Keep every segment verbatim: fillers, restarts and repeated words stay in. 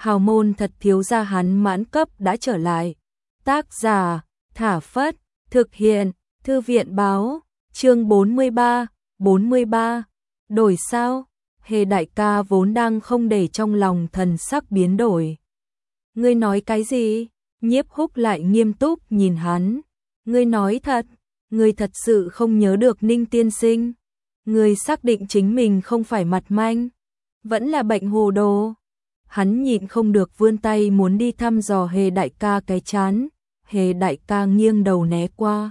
hào môn thật thiếu gia hắn mãn cấp đã trở lại. Tác giả, Thả Phất, thực hiện, Thư viện báo, chương bốn mươi ba, bốn mươi ba, đổi sao? Hề đại ca vốn đang không để trong lòng thần sắc biến đổi. Ngươi nói cái gì? Nhiếp Húc lại nghiêm túc nhìn hắn. Ngươi nói thật, ngươi thật sự không nhớ được Ninh tiên sinh. Ngươi xác định chính mình không phải mặt manh, vẫn là bệnh hồ đồ. Hắn nhịn không được vươn tay muốn đi thăm dò Hề đại ca cái chán. Hề đại ca nghiêng đầu né qua.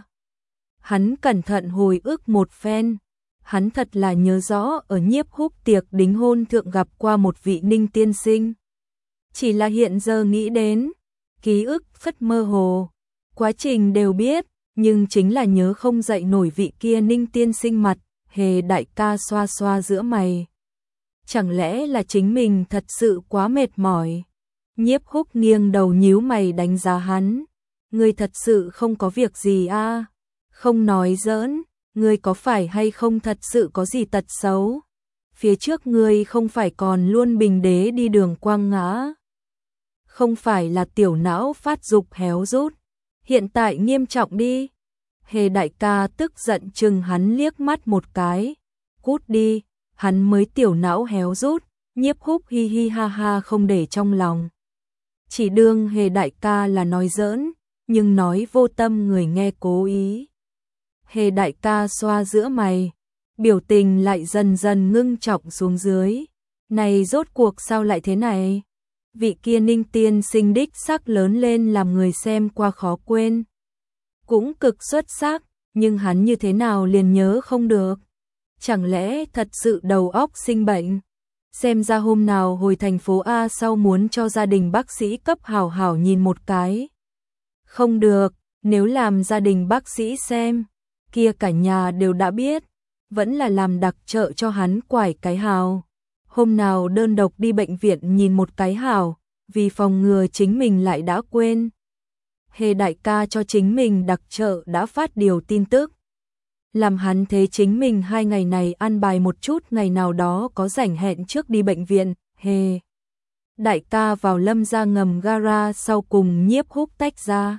Hắn cẩn thận hồi ức một phen. Hắn thật là nhớ rõ ở Nhiếp Húc tiệc đính hôn thượng gặp qua một vị Ninh tiên sinh. Chỉ là hiện giờ nghĩ đến, ký ức rất mơ hồ. Quá trình đều biết, nhưng chính là nhớ không dậy nổi vị kia Ninh tiên sinh mặt. Hề đại ca xoa xoa giữa mày. Chẳng lẽ là chính mình thật sự quá mệt mỏi? Nhiếp Húc nghiêng đầu nhíu mày đánh giá hắn. Ngươi thật sự không có việc gì a? À? Không nói giỡn, ngươi có phải hay không thật sự có gì tật xấu? Phía trước ngươi không phải còn luôn bình đế đi đường quang ngã? Không phải là tiểu não phát dục héo rút, hiện tại nghiêm trọng đi. Hề đại ca tức giận chừng hắn liếc mắt một cái. Cút đi, hắn mới tiểu não héo rút. Nhiếp Húc hi hi ha ha không để trong lòng. Chỉ đương Hề đại ca là nói giỡn, nhưng nói vô tâm người nghe cố ý. Hề đại ca xoa giữa mày, biểu tình lại dần dần ngưng trọng xuống dưới. Này rốt cuộc sao lại thế này? Vị kia Ninh tiên sinh đích sắc lớn lên làm người xem qua khó quên. Cũng cực xuất sắc, nhưng hắn như thế nào liền nhớ không được. Chẳng lẽ thật sự đầu óc sinh bệnh? Xem ra hôm nào hồi thành phố A sau muốn cho gia đình bác sĩ cấp hảo hảo nhìn một cái. Không được, nếu làm gia đình bác sĩ xem, kia cả nhà đều đã biết, vẫn là làm đặc trợ cho hắn quải cái hào. Hôm nào đơn độc đi bệnh viện nhìn một cái hào, vì phòng ngừa chính mình lại đã quên. Hề đại ca cho chính mình đặc trợ đã phát điều tin tức. Làm hắn thế chính mình hai ngày này ăn bài một chút, ngày nào đó có rảnh hẹn trước đi bệnh viện. Hề đại ca vào Lâm gia ngầm gara sau cùng Nhiếp Húc tách ra.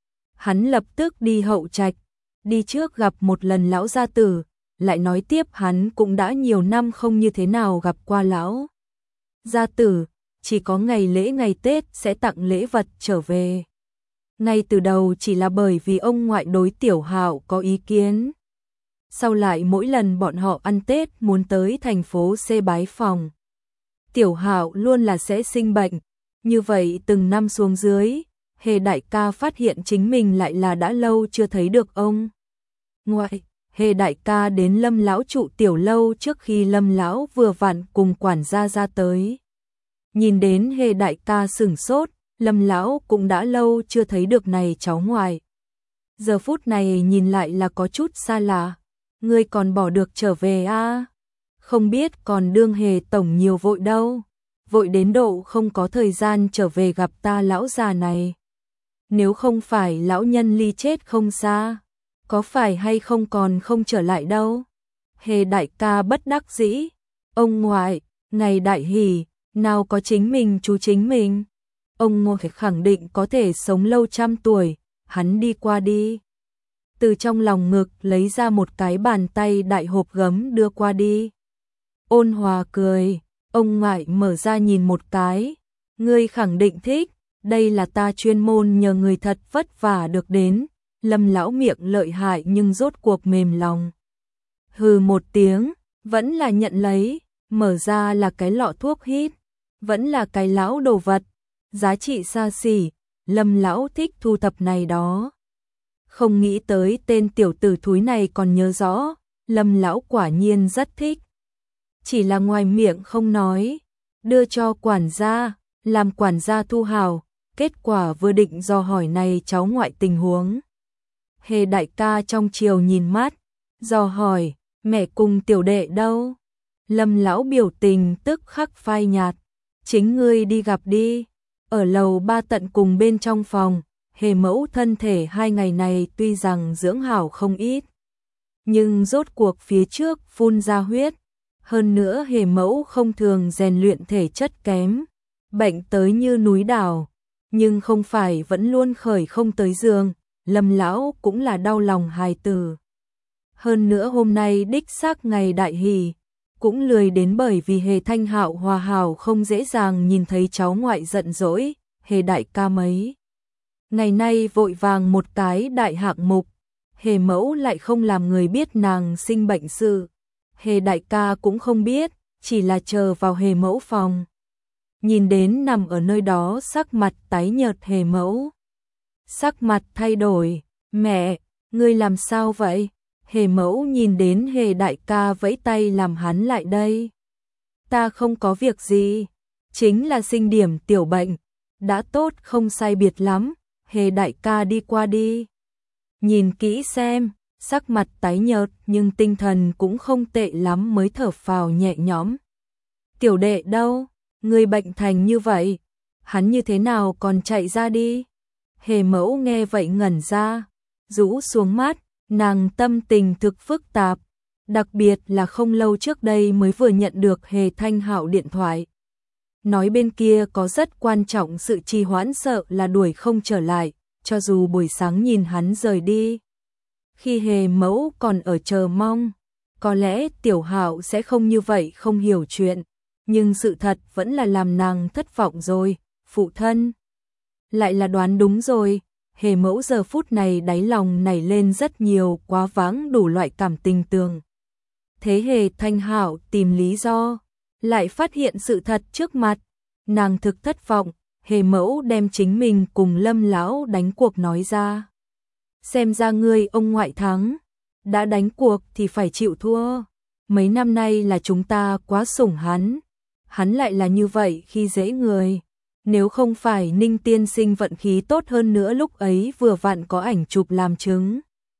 Hắn lập tức đi hậu trạch, đi trước gặp một lần lão gia tử, lại nói tiếp hắn cũng đã nhiều năm không như thế nào gặp qua lão gia tử, chỉ có ngày lễ ngày Tết sẽ tặng lễ vật trở về. Ngay từ đầu chỉ là bởi vì ông ngoại đối Tiểu Hạo có ý kiến. Sau lại mỗi lần bọn họ ăn Tết muốn tới thành phố C bái phòng, Tiểu Hạo luôn là sẽ sinh bệnh. Như vậy từng năm xuống dưới, Hề đại ca phát hiện chính mình lại là đã lâu chưa thấy được ông ngoại. Hề đại ca đến Lâm lão trụ tiểu lâu trước khi Lâm lão vừa vặn cùng quản gia ra tới. Nhìn đến Hề đại ca sửng sốt, Lâm lão cũng đã lâu chưa thấy được này cháu ngoại. Giờ phút này nhìn lại là có chút xa lạ. Ngươi còn bỏ được trở về a? À? Không biết còn đương Hề tổng nhiều vội đâu. Vội đến độ không có thời gian trở về gặp ta lão già này. Nếu không phải lão nhân ly chết không xa, có phải hay không còn không trở lại đâu. Hề đại ca bất đắc dĩ. Ông ngoại, ngày đại hỷ, nào có chính mình chú chính mình. Ông ngoại khẳng định có thể sống lâu trăm tuổi, hắn đi qua đi. Từ trong lòng ngực lấy ra một cái bàn tay đại hộp gấm đưa qua đi. Ôn hòa cười, ông ngoại mở ra nhìn một cái. Ngươi khẳng định thích, đây là ta chuyên môn nhờ người thật vất vả được đến. Lâm lão miệng lợi hại nhưng rốt cuộc mềm lòng. Hừ một tiếng, vẫn là nhận lấy, mở ra là cái lọ thuốc hít, vẫn là cái lão đồ vật, giá trị xa xỉ, Lâm lão thích thu thập này đó. Không nghĩ tới tên tiểu tử thúi này còn nhớ rõ, Lâm lão quả nhiên rất thích. Chỉ là ngoài miệng không nói, đưa cho quản gia, làm quản gia thu hào, kết quả vừa định dò hỏi này cháu ngoại tình huống. Hề đại ca trong chiều nhìn mắt, dò hỏi, mẹ cùng tiểu đệ đâu? Lâm lão biểu tình tức khắc phai nhạt, chính ngươi đi gặp đi. Ở lầu ba tận cùng bên trong phòng, Hề mẫu thân thể hai ngày này tuy rằng dưỡng hảo không ít, nhưng rốt cuộc phía trước phun ra huyết. Hơn nữa Hề mẫu không thường rèn luyện thể chất kém, bệnh tới như núi đảo, nhưng không phải vẫn luôn khởi không tới giường, Lâm lão cũng là đau lòng hài tử. Hơn nữa hôm nay đích xác ngày đại hỷ, cũng lười đến bởi vì Hề Thanh Hạo hòa hảo không dễ dàng nhìn thấy cháu ngoại giận dỗi, Hề đại ca mấy. Ngày nay vội vàng một cái đại hạng mục, Hề mẫu lại không làm người biết nàng sinh bệnh sự. Hề đại ca cũng không biết, chỉ là chờ vào Hề mẫu phòng. Nhìn đến nằm ở nơi đó sắc mặt tái nhợt Hề mẫu. Sắc mặt thay đổi, mẹ, ngươi làm sao vậy? Hề mẫu nhìn đến Hề đại ca vẫy tay làm hắn lại đây. Ta không có việc gì, chính là sinh điểm tiểu bệnh, đã tốt không sai biệt lắm, Hề đại ca đi qua đi. Nhìn kỹ xem, sắc mặt tái nhợt nhưng tinh thần cũng không tệ lắm mới thở phào nhẹ nhõm. Tiểu đệ đâu? Người bệnh thành như vậy, hắn như thế nào còn chạy ra đi? Hề mẫu nghe vậy ngẩn ra, rũ xuống mắt, nàng tâm tình thực phức tạp, đặc biệt là không lâu trước đây mới vừa nhận được Hề Thanh Hạo điện thoại. Nói bên kia có rất quan trọng sự trì hoãn sợ là đuổi không trở lại, cho dù buổi sáng nhìn hắn rời đi. Khi Hề mẫu còn ở chờ mong, có lẽ Tiểu Hạo sẽ không như vậy không hiểu chuyện, nhưng sự thật vẫn là làm nàng thất vọng rồi, phụ thân. Lại là đoán đúng rồi, Hề mẫu giờ phút này đáy lòng nảy lên rất nhiều quá vãng đủ loại cảm tình tường. Thế Hề Thanh Hạo tìm lý do, lại phát hiện sự thật trước mặt, nàng thực thất vọng, Hề mẫu đem chính mình cùng Lâm lão đánh cuộc nói ra. Xem ra ngươi ông ngoại thắng, đã đánh cuộc thì phải chịu thua, mấy năm nay là chúng ta quá sủng hắn, hắn lại là như vậy khi dễ người. Nếu không phải Ninh tiên sinh vận khí tốt hơn nữa lúc ấy vừa vặn có ảnh chụp làm chứng.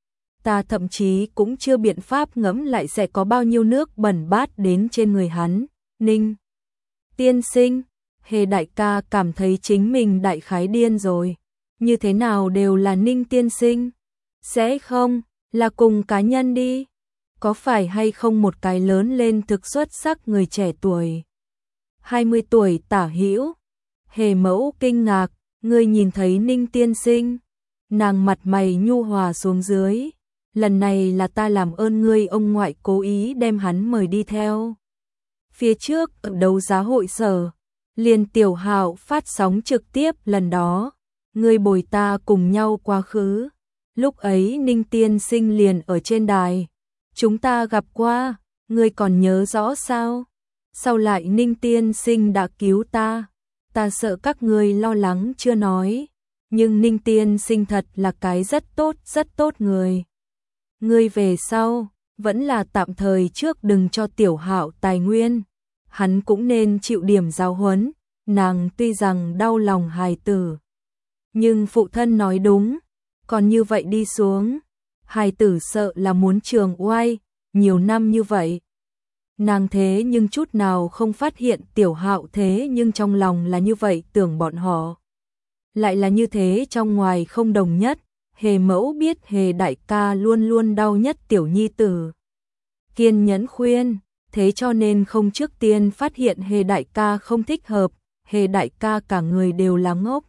Ta thậm chí cũng chưa biện pháp ngẫm lại sẽ có bao nhiêu nước bẩn bát đến trên người hắn. Ninh tiên sinh, Hề đại ca cảm thấy chính mình đại khái điên rồi. Như thế nào đều là Ninh tiên sinh. Sẽ không, là cùng cá nhân đi. Có phải hay không một cái lớn lên thực xuất sắc người trẻ tuổi. hai mươi tuổi tả hữu. Hề mẫu kinh ngạc, ngươi nhìn thấy Ninh tiên sinh. Nàng mặt mày nhu hòa xuống dưới. Lần này là ta làm ơn ngươi ông ngoại cố ý đem hắn mời đi theo. Phía trước ở đấu giá hội sở, liền Tiểu Hạo phát sóng trực tiếp lần đó. Ngươi bồi ta cùng nhau quá khứ. Lúc ấy Ninh tiên sinh liền ở trên đài. Chúng ta gặp qua, ngươi còn nhớ rõ sao? Sau lại Ninh tiên sinh đã cứu ta. Ta sợ các ngươi lo lắng chưa nói, nhưng Ninh tiên sinh thật là cái rất tốt, rất tốt người. Ngươi về sau, vẫn là tạm thời trước đừng cho Tiểu Hạo tài nguyên, hắn cũng nên chịu điểm giáo huấn, nàng tuy rằng đau lòng hài tử. Nhưng phụ thân nói đúng, còn như vậy đi xuống, hài tử sợ là muốn trường oai, nhiều năm như vậy. Nàng thế nhưng chút nào không phát hiện Tiểu Hạo thế nhưng trong lòng là như vậy tưởng bọn họ. Lại là như thế trong ngoài không đồng nhất, Hề mẫu biết Hề đại ca luôn luôn đau nhất tiểu nhi tử. Kiên nhẫn khuyên, thế cho nên không trước tiên phát hiện Hề đại ca không thích hợp, Hề đại ca cả người đều là ngốc.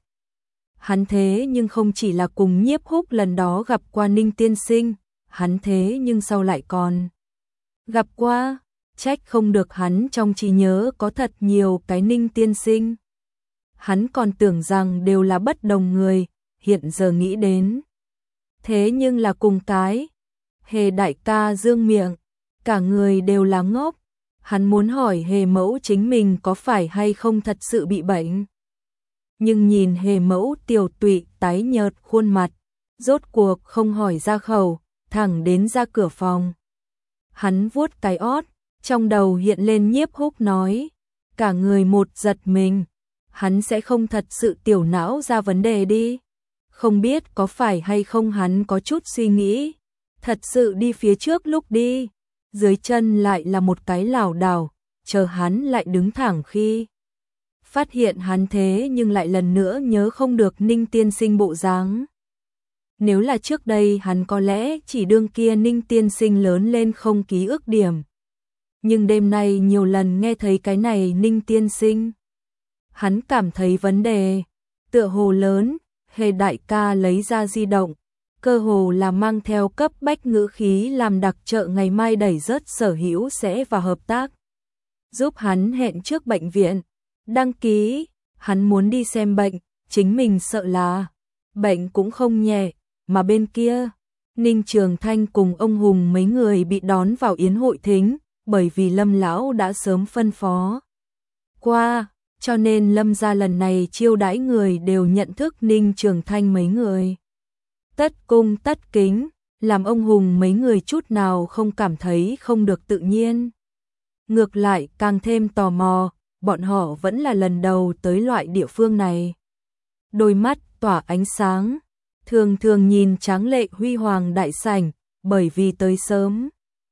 Hắn thế nhưng không chỉ là cùng Nhiếp Húc lần đó gặp qua Ninh tiên sinh, hắn thế nhưng sau lại còn gặp qua. Trách không được hắn trong trí nhớ có thật nhiều cái Ninh tiên sinh. Hắn còn tưởng rằng đều là bất đồng người, hiện giờ nghĩ đến. Thế nhưng là cùng cái. Hề đại ca dương miệng, cả người đều là ngốc. Hắn muốn hỏi Hề mẫu chính mình có phải hay không thật sự bị bệnh. Nhưng nhìn Hề mẫu tiều tụy tái nhợt khuôn mặt, rốt cuộc không hỏi ra khẩu, thẳng đến ra cửa phòng. Hắn vuốt cái ót. Trong đầu hiện lên Nhiếp Húc nói, cả người một giật mình, hắn sẽ không thật sự tiểu não ra vấn đề đi. Không biết có phải hay không hắn có chút suy nghĩ, thật sự đi phía trước lúc đi, dưới chân lại là một cái lảo đảo, chờ hắn lại đứng thẳng khi. Phát hiện hắn thế nhưng lại lần nữa nhớ không được Ninh tiên sinh bộ dáng. Nếu là trước đây hắn có lẽ chỉ đương kia Ninh tiên sinh lớn lên không ký ức điểm. Nhưng đêm nay nhiều lần nghe thấy cái này Ninh tiên sinh. Hắn cảm thấy vấn đề tựa hồ lớn, Hề đại ca lấy ra di động, cơ hồ là mang theo cấp bách ngữ khí làm đặc trợ ngày mai đẩy rớt Sở Hữu sẽ vào hợp tác. Giúp hắn hẹn trước bệnh viện, đăng ký, hắn muốn đi xem bệnh, chính mình sợ là bệnh cũng không nhẹ, mà bên kia, Ninh Trường Thanh cùng ông Hùng mấy người bị đón vào yến hội thính, bởi vì Lâm lão đã sớm phân phó qua, cho nên Lâm gia lần này chiêu đãi người đều nhận thức Ninh Trường Thanh mấy người. Tất cung tất kính, làm ông Hùng mấy người chút nào không cảm thấy không được tự nhiên. Ngược lại càng thêm tò mò, bọn họ vẫn là lần đầu tới loại địa phương này. Đôi mắt tỏa ánh sáng, thường thường nhìn tráng lệ huy hoàng đại sảnh, bởi vì tới sớm.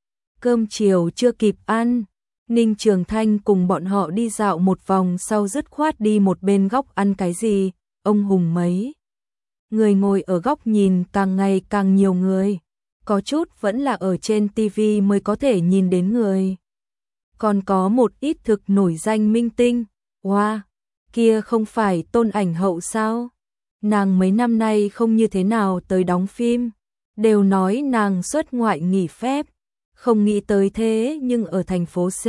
Cơm chiều chưa kịp ăn, Ninh Trường Thanh cùng bọn họ đi dạo một vòng sau dứt khoát đi một bên góc ăn cái gì, ông Hùng mấy. Người ngồi ở góc nhìn càng ngày càng nhiều người, có chút vẫn là ở trên tivi mới có thể nhìn đến người. Còn có một ít thực nổi danh minh tinh, wow, kia không phải Tôn Ảnh Hậu sao? Nàng mấy năm nay không như thế nào tới đóng phim, đều nói nàng xuất ngoại nghỉ phép, không nghĩ tới thế nhưng ở thành phố C.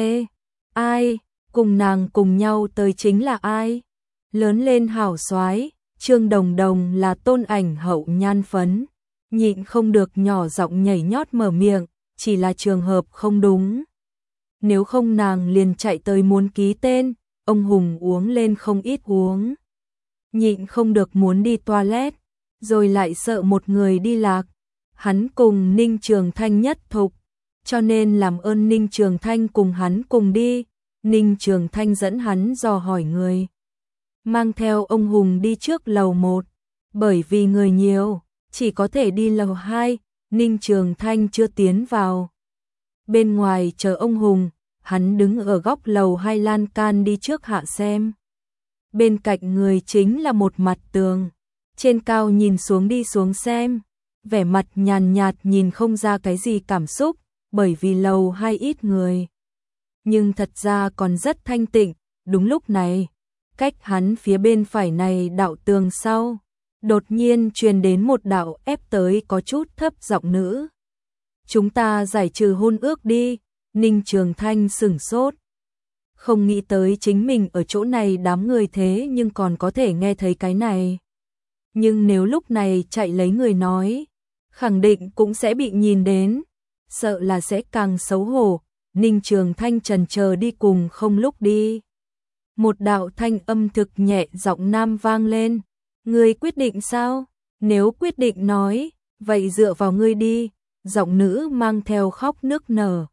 Ai, cùng nàng cùng nhau tới chính là ai? Lớn lên hảo soái, Trương Đồng Đồng là Tôn Ảnh Hậu nhan phấn, nhịn không được nhỏ giọng nhảy nhót mở miệng, chỉ là trường hợp không đúng. Nếu không nàng liền chạy tới muốn ký tên, ông Hùng uống lên không ít uống. Nhịn không được muốn đi toilet, rồi lại sợ một người đi lạc. Hắn cùng Ninh Trường Thanh nhất thục, cho nên làm ơn Ninh Trường Thanh cùng hắn cùng đi. Ninh Trường Thanh dẫn hắn dò hỏi người. Mang theo ông Hùng đi trước lầu một, bởi vì người nhiều, chỉ có thể đi lầu hai, Ninh Trường Thanh chưa tiến vào. Bên ngoài chờ ông Hùng, hắn đứng ở góc lầu hai lan can đi trước hạ xem. Bên cạnh người chính là một mặt tường, trên cao nhìn xuống đi xuống xem, vẻ mặt nhàn nhạt nhìn không ra cái gì cảm xúc, bởi vì lầu hai ít người. Nhưng thật ra còn rất thanh tịnh, đúng lúc này, cách hắn phía bên phải này đạo tường sau, đột nhiên truyền đến một đạo ép tới có chút thấp giọng nữ. Chúng ta giải trừ hôn ước đi, Ninh Trường Thanh sửng sốt. Không nghĩ tới chính mình ở chỗ này đám người thế nhưng còn có thể nghe thấy cái này. Nhưng nếu lúc này chạy lấy người nói, khẳng định cũng sẽ bị nhìn đến, sợ là sẽ càng xấu hổ. Ninh Trường Thanh chần chờ đi cùng không lúc đi. Một đạo thanh âm thực nhẹ giọng nam vang lên, ngươi quyết định sao? Nếu quyết định nói, vậy dựa vào ngươi đi. Giọng nữ mang theo khóc nức nở,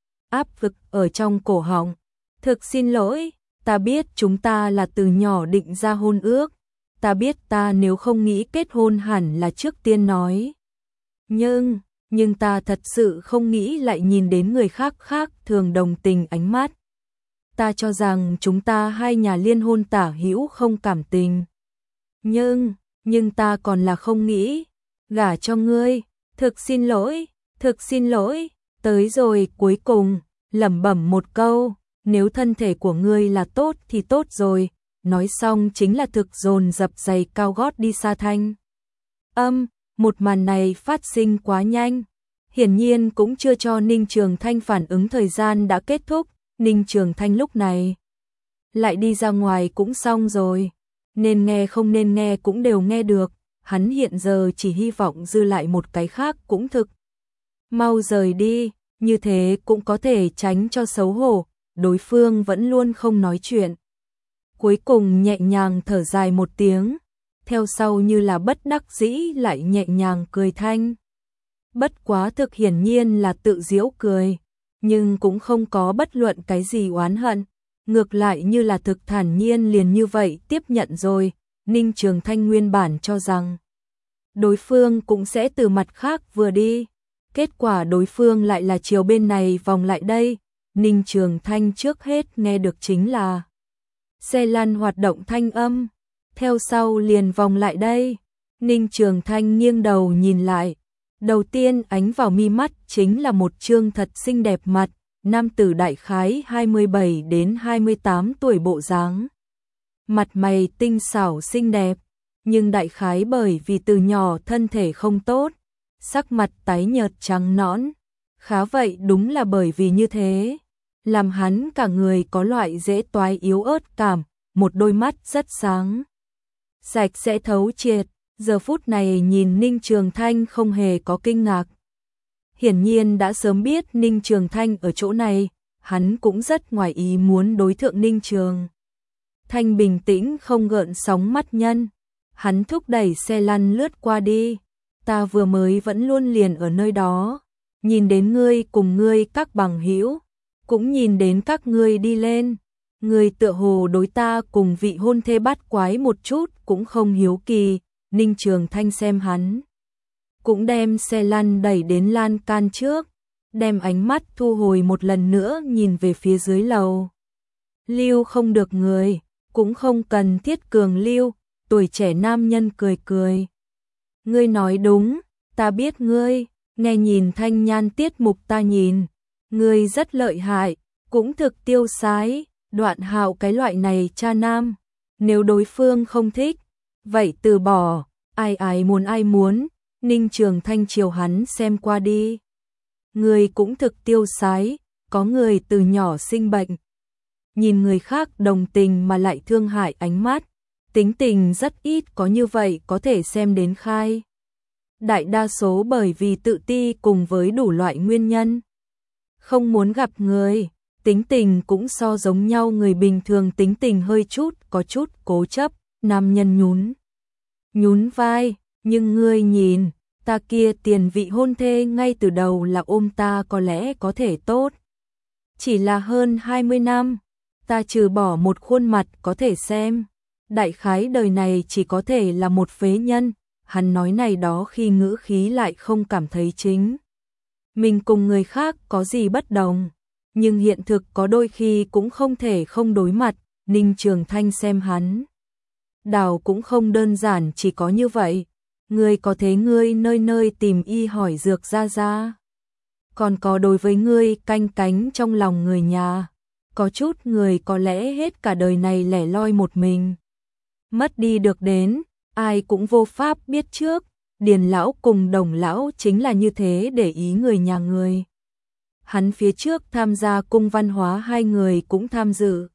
áp lực ở trong cổ họng. Thực xin lỗi, ta biết chúng ta là từ nhỏ định ra hôn ước, ta biết ta nếu không nghĩ kết hôn hẳn là trước tiên nói. Nhưng, nhưng ta thật sự không nghĩ lại nhìn đến người khác khác thường đồng tình ánh mắt. Ta cho rằng chúng ta hai nhà liên hôn tả hữu không cảm tình. Nhưng, nhưng ta còn là không nghĩ, gả cho ngươi, thực xin lỗi, thực xin lỗi, tới rồi cuối cùng, lẩm bẩm một câu, nếu thân thể của ngươi là tốt thì tốt rồi, nói xong chính là thực dồn dập giày cao gót đi xa thanh. Âm, một màn này phát sinh quá nhanh, hiển nhiên cũng chưa cho Ninh Trường Thanh phản ứng thời gian đã kết thúc, Ninh Trường Thanh lúc này lại đi ra ngoài cũng xong rồi, nên nghe không nên nghe cũng đều nghe được, hắn hiện giờ chỉ hy vọng dư lại một cái khác cũng thực. Mau rời đi, như thế cũng có thể tránh cho xấu hổ, đối phương vẫn luôn không nói chuyện. Cuối cùng nhẹ nhàng thở dài một tiếng, theo sau như là bất đắc dĩ lại nhẹ nhàng cười thanh. Bất quá thực hiển nhiên là tự giễu cười, nhưng cũng không có bất luận cái gì oán hận, ngược lại như là thực thản nhiên liền như vậy tiếp nhận rồi. Ninh Trường Thanh nguyên bản cho rằng đối phương cũng sẽ từ mặt khác vừa đi, kết quả đối phương lại là chiều bên này vòng lại đây. Ninh Trường Thanh trước hết nghe được chính là xe lăn hoạt động thanh âm, theo sau liền vòng lại đây. Ninh Trường Thanh nghiêng đầu nhìn lại, đầu tiên ánh vào mi mắt chính là một trương thật xinh đẹp mặt, nam tử đại khái hai mươi bảy đến hai mươi tám tuổi bộ dáng. mặt mày tinh xảo xinh đẹp, nhưng đại khái bởi vì từ nhỏ thân thể không tốt, sắc mặt tái nhợt trắng nõn. Khá vậy đúng là bởi vì như thế, làm hắn cả người có loại dễ toái yếu ớt cảm, một đôi mắt rất sáng, sạch sẽ thấu triệt. Giờ phút này nhìn Ninh Trường Thanh không hề có kinh ngạc. Hiển nhiên đã sớm biết Ninh Trường Thanh ở chỗ này, hắn cũng rất ngoài ý muốn đối thượng Ninh Trường Thanh bình tĩnh không gợn sóng mắt nhân. Hắn thúc đẩy xe lăn lướt qua đi. Ta vừa mới vẫn luôn liền ở nơi đó, nhìn đến ngươi cùng ngươi các bằng hữu, cũng nhìn đến các ngươi đi lên. Ngươi tựa hồ đối ta cùng vị hôn thê bát quái một chút cũng không hiếu kỳ. Ninh Trường Thanh xem hắn, cũng đem xe lăn đẩy đến lan can trước, đem ánh mắt thu hồi một lần nữa nhìn về phía dưới lầu. Lưu không được người, cũng không cần thiết cường lưu. Tuổi trẻ nam nhân cười cười. Ngươi nói đúng, ta biết ngươi, nghe nhìn thanh nhan tiết mục ta nhìn. Ngươi rất lợi hại, cũng thực tiêu sái, Đoạn Hạo cái loại này cha nam. Nếu đối phương không thích, vậy từ bỏ, ai ai muốn ai muốn. Ninh Trường Thanh chiều hắn xem qua đi. Ngươi cũng thực tiêu sái, có người từ nhỏ sinh bệnh. Nhìn người khác đồng tình mà lại thương hại ánh mắt. Tính tình rất ít có như vậy có thể xem đến khai. Đại đa số bởi vì tự ti cùng với đủ loại nguyên nhân. Không muốn gặp người, tính tình cũng so giống nhau, người bình thường tính tình hơi chút, có chút cố chấp. Nam nhân nhún nhún vai, nhưng ngươi nhìn, ta kia tiền vị hôn thê ngay từ đầu là ôm ta có lẽ có thể tốt. Chỉ là hơn hai mươi năm, ta trừ bỏ một khuôn mặt có thể xem. Đại khái đời này chỉ có thể là một phế nhân. Hắn nói này đó khi ngữ khí lại không cảm thấy chính mình cùng người khác có gì bất đồng. Nhưng hiện thực có đôi khi cũng không thể không đối mặt. Ninh Trường Thanh xem hắn, đào cũng không đơn giản chỉ có như vậy. Ngươi có thế ngươi nơi nơi tìm y hỏi dược ra ra. Còn có đối với ngươi canh cánh trong lòng người nhà. Có chút người có lẽ hết cả đời này lẻ loi một mình. Mất đi được đến, ai cũng vô pháp biết trước. Điền lão cùng Đồng lão chính là như thế để ý người nhà người. Hắn phía trước tham gia cung văn hóa hai người cũng tham dự.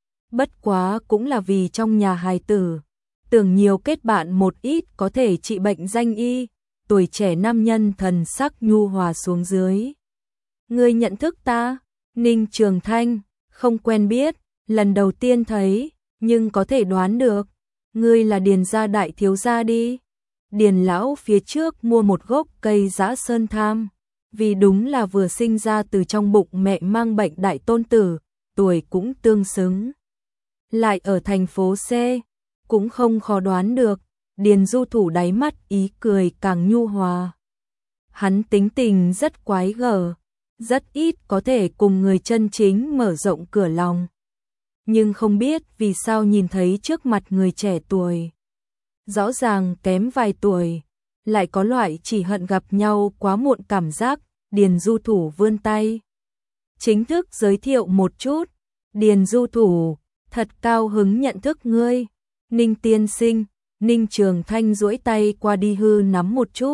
Bất quá cũng là vì trong nhà hài tử. Tưởng nhiều kết bạn một ít có thể trị bệnh danh y. Tuổi trẻ nam nhân thần sắc nhu hòa xuống dưới. Ngươi nhận thức ta? Ninh Trường Thanh, không quen biết, lần đầu tiên thấy, nhưng có thể đoán được. Ngươi là Điền gia đại thiếu gia đi. Điền lão phía trước mua một gốc cây dã sơn tham, vì đúng là vừa sinh ra từ trong bụng mẹ mang bệnh đại tôn tử, tuổi cũng tương xứng. Lại ở thành phố C, cũng không khó đoán được. Điền Du Thủ đáy mắt ý cười càng nhu hòa. Hắn tính tình rất quái gở, rất ít có thể cùng người chân chính mở rộng cửa lòng. Nhưng không biết vì sao nhìn thấy trước mặt người trẻ tuổi, rõ ràng kém vài tuổi, lại có loại chỉ hận gặp nhau quá muộn cảm giác. Điền Du Thủ vươn tay, chính thức giới thiệu một chút. Điền Du Thủ, thật cao hứng nhận thức ngươi. Ninh tiên sinh. Ninh Trường Thanh duỗi tay qua đi hư nắm một chút.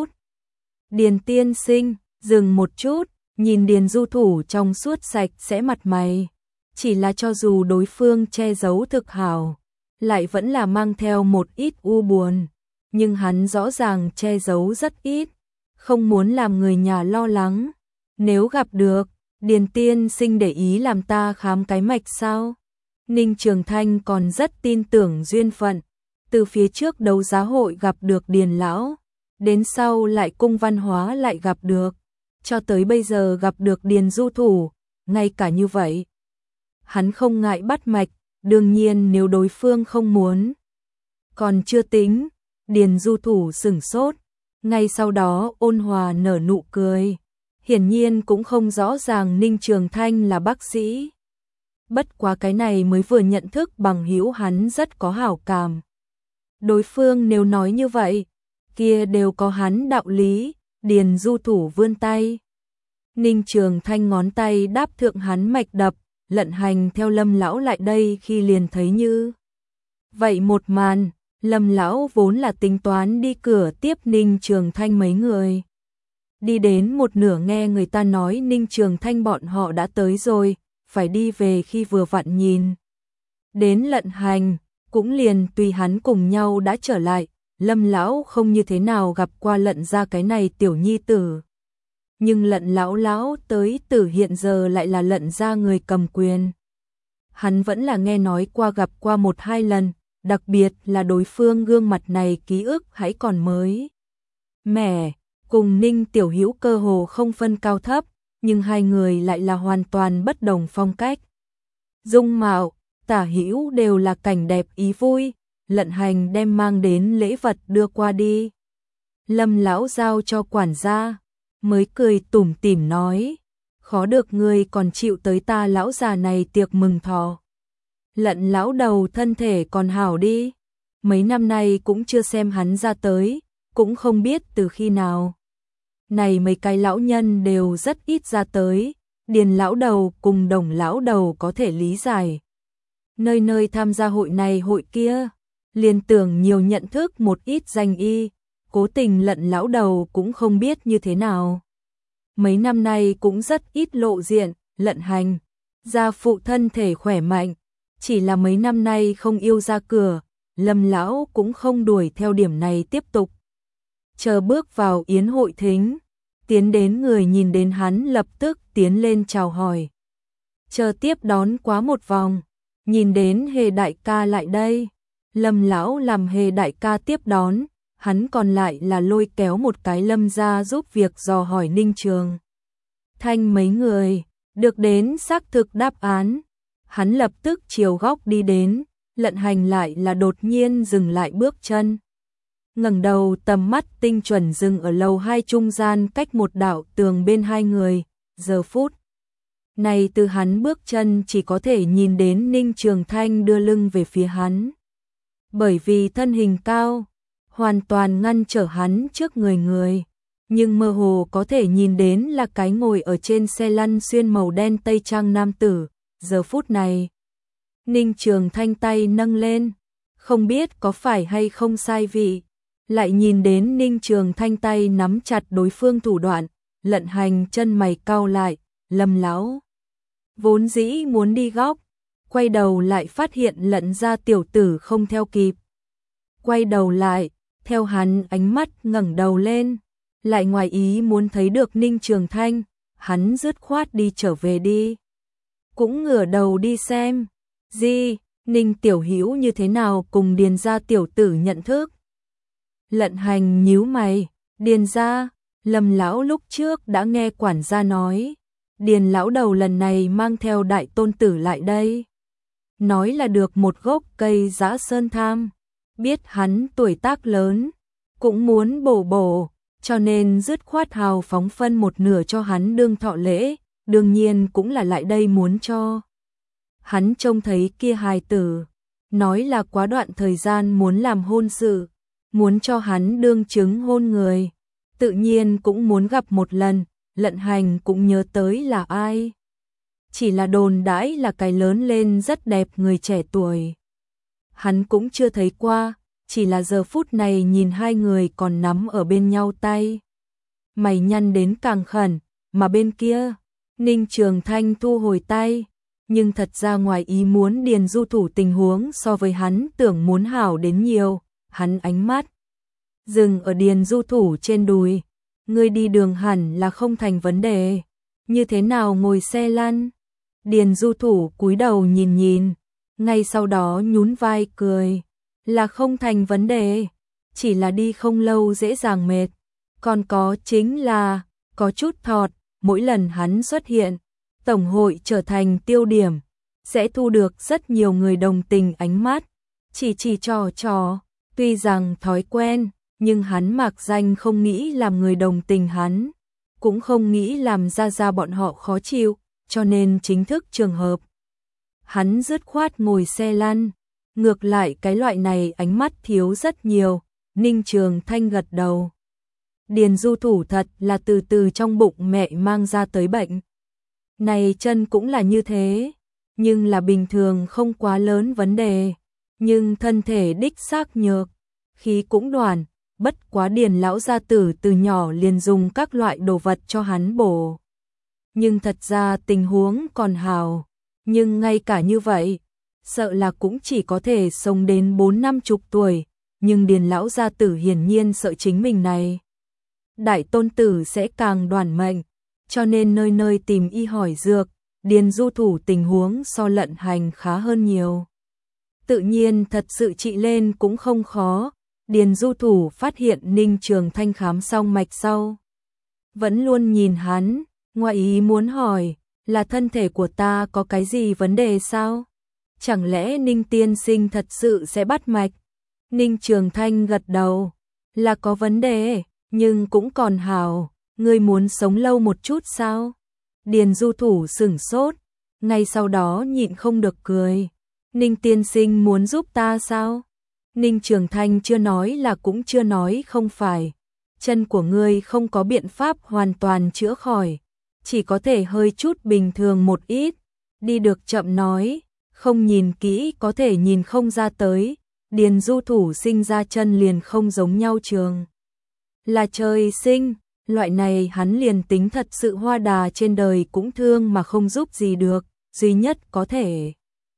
Điền tiên sinh, dừng một chút, nhìn Điền Du Thủ trong suốt sạch sẽ mặt mày. Chỉ là cho dù đối phương che giấu thực hảo, lại vẫn là mang theo một ít u buồn. Nhưng hắn rõ ràng che giấu rất ít, không muốn làm người nhà lo lắng. Nếu gặp được, Điền tiên sinh để ý làm ta khám cái mạch sao? Ninh Trường Thanh còn rất tin tưởng duyên phận. Từ phía trước đấu giá hội gặp được Điền lão, đến sau lại cung văn hóa lại gặp được, cho tới bây giờ gặp được Điền Du Thủ, ngay cả như vậy. Hắn không ngại bắt mạch, đương nhiên nếu đối phương không muốn. Còn chưa tính, Điền Du Thủ sửng sốt, ngay sau đó ôn hòa nở nụ cười. Hiển nhiên cũng không rõ ràng Ninh Trường Thanh là bác sĩ. Bất quá cái này mới vừa nhận thức bằng hữu hắn rất có hảo cảm. Đối phương nếu nói như vậy, kia đều có hắn đạo lý. Điền Du Thủ vươn tay. Ninh Trường Thanh ngón tay đáp thượng hắn mạch đập, lận hành theo Lâm lão lại đây khi liền thấy như Vậy một màn, Lâm lão vốn là tính toán đi cửa tiếp Ninh Trường Thanh mấy người. Đi đến một nửa nghe người ta nói Ninh Trường Thanh bọn họ đã tới rồi, phải đi về khi vừa vặn nhìn đến Lận Hành, cũng liền tùy hắn cùng nhau đã trở lại. Lâm lão không như thế nào gặp qua Lận gia cái này tiểu nhi tử. Nhưng Lận lão lão tới tử hiện giờ lại là Lận gia người cầm quyền. Hắn vẫn là nghe nói qua gặp qua một hai lần, đặc biệt là đối phương gương mặt này ký ức hãy còn mới mẻ, cùng Ninh Tiểu Hữu cơ hồ không phân cao thấp, nhưng hai người lại là hoàn toàn bất đồng phong cách. Dung mạo, Tả Hữu đều là cảnh đẹp ý vui. Lận Hành đem mang đến lễ vật đưa qua đi. Lâm lão giao cho quản gia, mới cười tủm tỉm nói, khó được ngươi còn chịu tới ta lão già này tiệc mừng thọ. Lận lão đầu thân thể còn hảo đi, mấy năm nay cũng chưa xem hắn ra tới, cũng không biết từ khi nào. Này mấy cái lão nhân đều rất ít ra tới, Điền lão đầu cùng Đồng lão đầu có thể lý giải. Nơi nơi tham gia hội này hội kia, liền tưởng nhiều nhận thức một ít danh y, cố tình Lận lão đầu cũng không biết như thế nào. Mấy năm nay cũng rất ít lộ diện. Lận Hành, gia phụ thân thể khỏe mạnh, chỉ là mấy năm nay không yêu ra cửa, Lâm lão cũng không đuổi theo điểm này tiếp tục. Chờ bước vào yến hội thính, tiến đến người nhìn đến hắn lập tức tiến lên chào hỏi. Chờ tiếp đón quá một vòng, nhìn đến Hề đại ca lại đây. Lâm lão làm Hề đại ca tiếp đón, hắn còn lại là lôi kéo một cái Lâm ra giúp việc dò hỏi Ninh Trường Thanh mấy người, được đến xác thực đáp án. Hắn lập tức chiều góc đi đến, Lận Hành lại là đột nhiên dừng lại bước chân. Ngẩng đầu tầm mắt tinh chuẩn dừng ở lầu hai trung gian cách một đạo tường bên hai người, giờ phút này từ hắn bước chân chỉ có thể nhìn đến Ninh Trường Thanh đưa lưng về phía hắn. Bởi vì thân hình cao, hoàn toàn ngăn trở hắn trước người người, nhưng mơ hồ có thể nhìn đến là cái ngồi ở trên xe lăn xuyên màu đen tây trang nam tử. Giờ phút này, Ninh Trường Thanh tay nâng lên, không biết có phải hay không sai vị, lại nhìn đến Ninh Trường Thanh tay nắm chặt đối phương thủ đoạn. Lận Hành chân mày cau lại, Lâm lão vốn dĩ muốn đi góc, quay đầu lại phát hiện Lận gia tiểu tử không theo kịp. Quay đầu lại, theo hắn ánh mắt ngẩng đầu lên, lại ngoài ý muốn thấy được Ninh Trường Thanh, hắn dứt khoát đi trở về đi. Cũng ngửa đầu đi xem, gì, Ninh Tiểu Hữu như thế nào cùng Điền gia tiểu tử nhận thức. Lận Hành nhíu mày, Điền gia, Lâm lão lúc trước đã nghe quản gia nói, Điền lão đầu lần này mang theo đại tôn tử lại đây. Nói là được một gốc cây giã sơn tham, biết hắn tuổi tác lớn, cũng muốn bổ bổ, cho nên dứt khoát hào phóng phân một nửa cho hắn đương thọ lễ, đương nhiên cũng là lại đây muốn cho hắn trông thấy kia hài tử, nói là quá đoạn thời gian muốn làm hôn sự, muốn cho hắn đương chứng hôn người, tự nhiên cũng muốn gặp một lần. Lận Hành cũng nhớ tới là ai, chỉ là đồn đãi là cái lớn lên rất đẹp người trẻ tuổi. Hắn cũng chưa thấy qua, chỉ là giờ phút này nhìn hai người còn nắm ở bên nhau tay, mày nhăn đến càng khẩn, mà bên kia, Ninh Trường Thanh thu hồi tay, nhưng thật ra ngoài ý muốn Điền Du thủ tình huống so với hắn tưởng muốn hảo đến nhiều. Hắn ánh mắt dừng ở Điền Du thủ trên đùi, ngươi đi đường hẳn là không thành vấn đề, như thế nào ngồi xe lăn. Điền Du thủ cúi đầu nhìn nhìn, ngay sau đó nhún vai cười, là không thành vấn đề, chỉ là đi không lâu dễ dàng mệt, còn có chính là có chút thọt. Mỗi lần hắn xuất hiện, tổng hội trở thành tiêu điểm, sẽ thu được rất nhiều người đồng tình ánh mắt, chỉ chỉ trò trò. Tuy rằng thói quen, nhưng hắn mạc danh không nghĩ làm người đồng tình hắn, cũng không nghĩ làm ra ra bọn họ khó chịu, cho nên chính thức trường hợp. Hắn dứt khoát ngồi xe lăn, ngược lại cái loại này ánh mắt thiếu rất nhiều. Ninh Trường Thanh gật đầu. Điền Du thủ thật là từ từ trong bụng mẹ mang ra tới bệnh. Này chân cũng là như thế, nhưng là bình thường không quá lớn vấn đề. nhưng thân thể đích xác nhược, khí cũng đoàn, bất quá Điền lão gia tử từ nhỏ liền dùng các loại đồ vật cho hắn bổ. Nhưng thật ra tình huống còn hào, nhưng ngay cả như vậy, sợ là cũng chỉ có thể sống đến bốn năm chục tuổi, nhưng Điền lão gia tử hiển nhiên sợ chính mình này đại tôn tử sẽ càng đoàn mệnh, cho nên nơi nơi tìm y hỏi dược. Điền Du Thủ tình huống so Lận Hành khá hơn nhiều. Tự nhiên thật sự trị lên cũng không khó. Điền Du Thủ phát hiện Ninh Trường Thanh khám xong mạch sau, vẫn luôn nhìn hắn, ngoài ý muốn hỏi, là thân thể của ta có cái gì vấn đề sao? Chẳng lẽ Ninh tiên sinh thật sự sẽ bắt mạch? Ninh Trường Thanh gật đầu, là có vấn đề, nhưng cũng còn hảo, ngươi muốn sống lâu một chút sao? Điền Du Thủ sửng sốt, ngay sau đó nhịn không được cười. Ninh tiên sinh muốn giúp ta sao? Ninh Trường Thanh chưa nói là cũng chưa nói không phải. Chân của ngươi không có biện pháp hoàn toàn chữa khỏi, chỉ có thể hơi chút bình thường một ít. Đi được chậm nói, không nhìn kỹ có thể nhìn không ra tới. Điền Du Thủ sinh ra chân liền không giống nhau trường. Là trời sinh, loại này hắn liền tính thật sự hoa đà trên đời cũng thương mà không giúp gì được, duy nhất có thể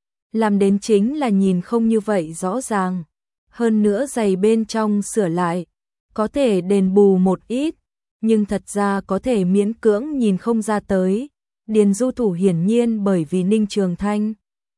làm đến chính là nhìn không như vậy rõ ràng. Hơn nữa giày bên trong sửa lại, có thể đền bù một ít, nhưng thật ra có thể miễn cưỡng nhìn không ra tới. Điền Du Thủ hiển nhiên bởi vì Ninh Trường Thanh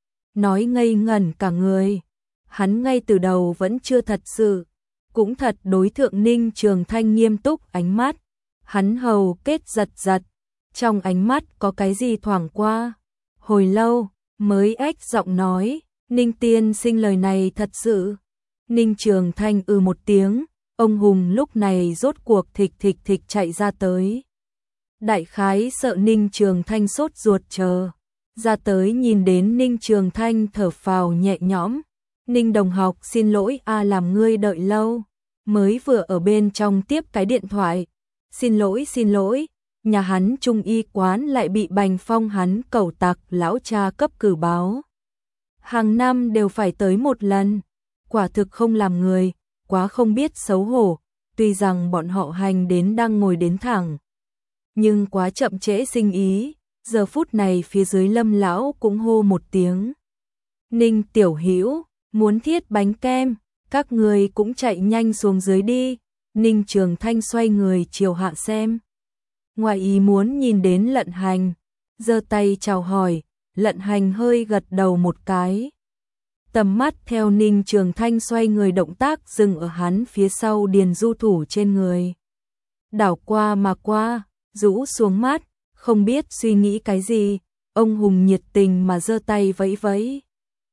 nói ngây ngẩn cả người, hắn ngay từ đầu vẫn chưa thật sự, cũng thật đối thượng Ninh Trường Thanh nghiêm túc ánh mắt, hắn hầu kết giật giật, trong ánh mắt có cái gì thoảng qua, hồi lâu mới ếch giọng nói, Ninh tiên sinh lời này thật sự. Ninh Trường Thanh ư một tiếng, ông Hùng lúc này rốt cuộc thịch thịch thịch chạy ra tới. Đại khái sợ Ninh Trường Thanh sốt ruột chờ, ra tới nhìn đến Ninh Trường Thanh thở phào nhẹ nhõm. Ninh đồng học xin lỗi a làm ngươi đợi lâu, mới vừa ở bên trong tiếp cái điện thoại. Xin lỗi xin lỗi, nhà hắn trung y quán lại bị Bành Phong hắn cẩu tặc lão cha cấp cử báo. Hàng năm đều phải tới một lần, quả thực không làm người, quá không biết xấu hổ, tuy rằng bọn họ hành đến đang ngồi đến thẳng. Nhưng quá chậm trễ sinh ý, giờ phút này phía dưới Lâm lão cũng hô một tiếng. Ninh tiểu hữu muốn thiết bánh kem, các người cũng chạy nhanh xuống dưới đi. Ninh Trường Thanh xoay người chiều hạ xem. Ngoài ý muốn nhìn đến Lận Hành, giơ tay chào hỏi, Lận Hành hơi gật đầu một cái. Tầm mắt theo Ninh Trường Thanh xoay người động tác dừng ở hắn phía sau Điền Du Thủ trên người. Đảo qua mà qua, rũ xuống mắt, không biết suy nghĩ cái gì, ông Hùng nhiệt tình mà giơ tay vẫy vẫy.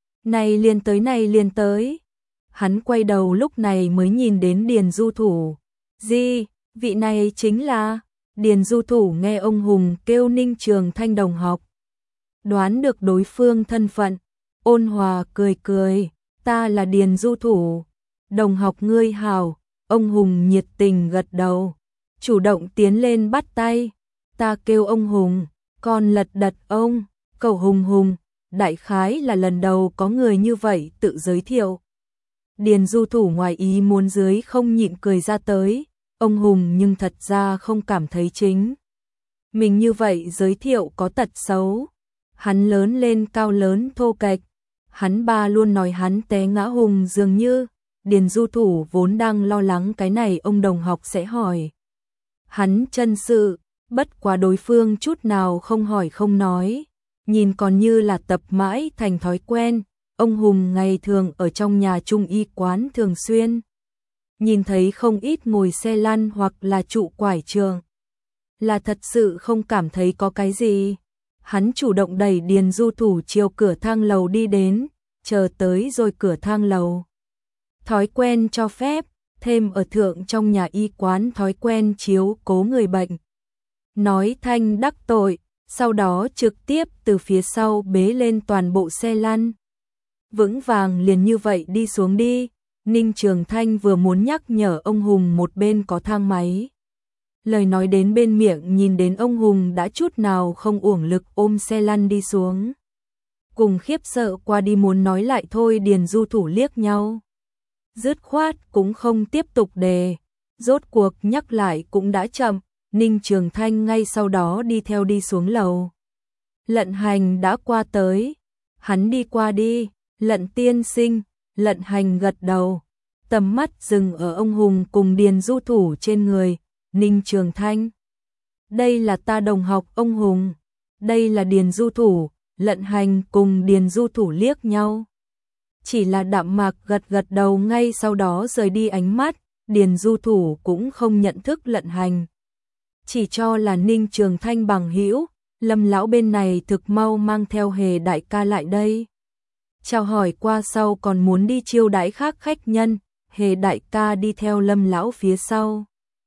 Này liền tới này liền tới. Hắn quay đầu lúc này mới nhìn đến Điền Du Thủ. Gì, vị này chính là... Điền Du Thủ nghe ông Hùng kêu Ninh Trường Thanh đồng học. Đoán được đối phương thân phận, ôn hòa cười cười, ta là Điền Du Thủ. Đồng học ngươi hào, ông Hùng nhiệt tình gật đầu, chủ động tiến lên bắt tay. Ta kêu ông Hùng, còn lật đật ông, cầu Hùng Hùng, đại khái là lần đầu có người như vậy tự giới thiệu. Điền Du Thủ ngoài ý muốn dưới không nhịn cười ra tới, ông Hùng nhưng thật ra không cảm thấy chính. Mình như vậy giới thiệu có tật xấu, hắn lớn lên cao lớn thô kệch, hắn ba luôn nói hắn té ngã hùng dường như. Điền Du Thủ vốn đang lo lắng cái này ông đồng học sẽ hỏi. Hắn chân sự, bất quá đối phương chút nào không hỏi không nói, nhìn còn như là tập mãi thành thói quen. Ông Hùng ngày thường ở trong nhà trung y quán thường xuyên nhìn thấy không ít ngồi xe lăn hoặc là trụ quải trường, là thật sự không cảm thấy có cái gì. Hắn chủ động đẩy Điền Du Thủ chiều cửa thang lầu đi đến, chờ tới rồi cửa thang lầu. Thói quen cho phép, thêm ở thượng trong nhà y quán thói quen chiếu cố người bệnh. Nói thanh đắc tội, sau đó trực tiếp từ phía sau bế lên toàn bộ xe lăn. Vững vàng liền như vậy đi xuống đi. Ninh Trường Thanh vừa muốn nhắc nhở ông Hùng một bên có thang máy. Lời nói đến bên miệng nhìn đến ông Hùng đã chút nào không uổng lực ôm xe lăn đi xuống. cùng khiếp sợ qua đi muốn nói lại thôi. Điền Du Thủ liếc nhau, dứt khoát cũng không tiếp tục đề, rốt cuộc nhắc lại cũng đã chậm. Ninh Trường Thanh ngay sau đó đi theo đi xuống lầu. Lận Hành đã qua tới, hắn đi qua đi. Lận tiên sinh. Lận Hành gật đầu, tầm mắt dừng ở ông Hùng cùng Điền Du Thủ trên người. Ninh Trường Thanh, đây là ta đồng học. Ông Hùng, đây là Điền Du Thủ. Lận Hành cùng Điền Du Thủ liếc nhau, chỉ là đạm mạc gật gật đầu, ngay sau đó rời đi ánh mắt. Điền Du Thủ cũng không nhận thức Lận Hành, chỉ cho là Ninh Trường Thanh bằng hữu. Lâm lão bên này thực mau mang theo Hề đại ca lại đây, chào hỏi qua sau còn muốn đi chiêu đãi khác khách nhân. Hề đại ca đi theo Lâm lão phía sau,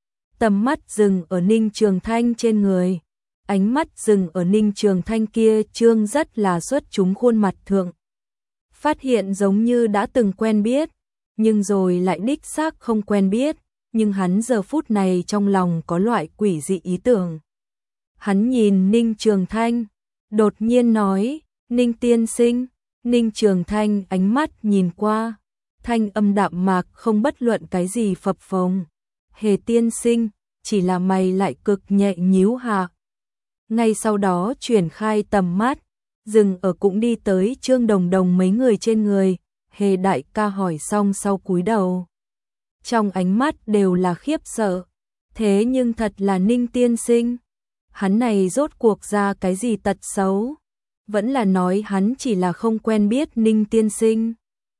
tầm mắt dừng ở Ninh Trường Thanh trên người, ánh mắt dừng ở Ninh Trường Thanh kia trương rất là xuất chúng khuôn mặt thượng, phát hiện giống như đã từng quen biết, nhưng rồi lại đích xác không quen biết. Nhưng hắn giờ phút này trong lòng có loại quỷ dị ý tưởng. Hắn nhìn Ninh Trường Thanh, đột nhiên nói, Ninh tiên sinh. Ninh Trường Thanh ánh mắt nhìn qua, thanh âm đạm mạc không bất luận cái gì phập phồng. Hề tiên sinh, chỉ là mày lại cực nhẹ nhíu hạ. Ngay sau đó chuyển khai tầm mắt, dừng ở cũng đi tới Trương Đồng Đồng mấy người trên người. Hề đại ca hỏi xong sau cúi đầu, trong ánh mắt đều là khiếp sợ. Thế nhưng thật là Ninh tiên sinh, hắn này rốt cuộc ra cái gì tật xấu? Vẫn là nói hắn chỉ là không quen biết Ninh tiên sinh?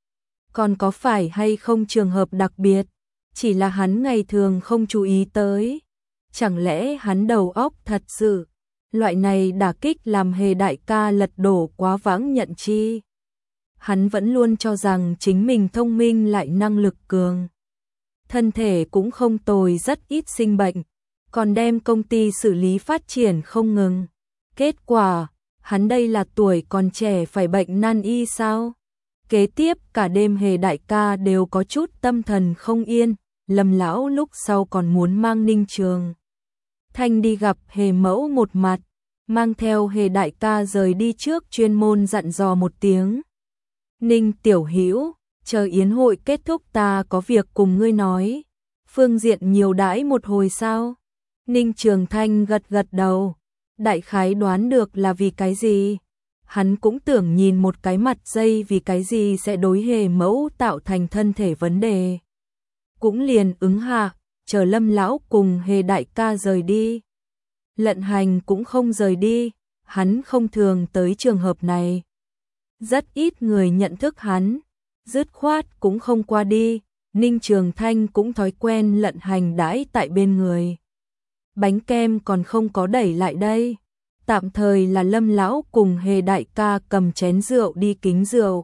Còn có phải hay không trường hợp đặc biệt, chỉ là hắn ngày thường không chú ý tới? Chẳng lẽ hắn đầu óc thật sự? Loại này đả kích làm Hề đại ca lật đổ quá vãng nhận chi. Hắn vẫn luôn cho rằng chính mình thông minh lại năng lực cường, thân thể cũng không tồi, rất ít sinh bệnh, còn đem công ty xử lý phát triển không ngừng. Kết quả, hắn đây là tuổi còn trẻ phải bệnh nan y sao? Kế tiếp cả đêm Hề đại ca đều có chút tâm thần không yên. Lâm lão lúc sau còn muốn mang Ninh Trường Thanh đi gặp Hề mẫu một mặt, mang theo Hề đại ca rời đi trước chuyên môn dặn dò một tiếng. Ninh tiểu hữu, chờ yến hội kết thúc ta có việc cùng ngươi nói. Phương diện nhiều đãi một hồi sao? Ninh Trường Thanh gật gật đầu, đại khái đoán được là vì cái gì. Hắn cũng tưởng nhìn một cái mặt dây vì cái gì sẽ đối Hề mẫu tạo thành thân thể vấn đề. Cũng liền ứng hạ, chờ Lâm lão cùng Hề đại ca rời đi. Lận Hành cũng không rời đi, hắn không thường tới trường hợp này. Rất ít người nhận thức hắn, dứt khoát cũng không qua đi. Ninh Trường Thanh cũng thói quen Lận Hành đãi tại bên người. Bánh kem còn không có đẩy lại đây. Tạm thời là Lâm lão cùng Hề đại ca cầm chén rượu đi kính rượu.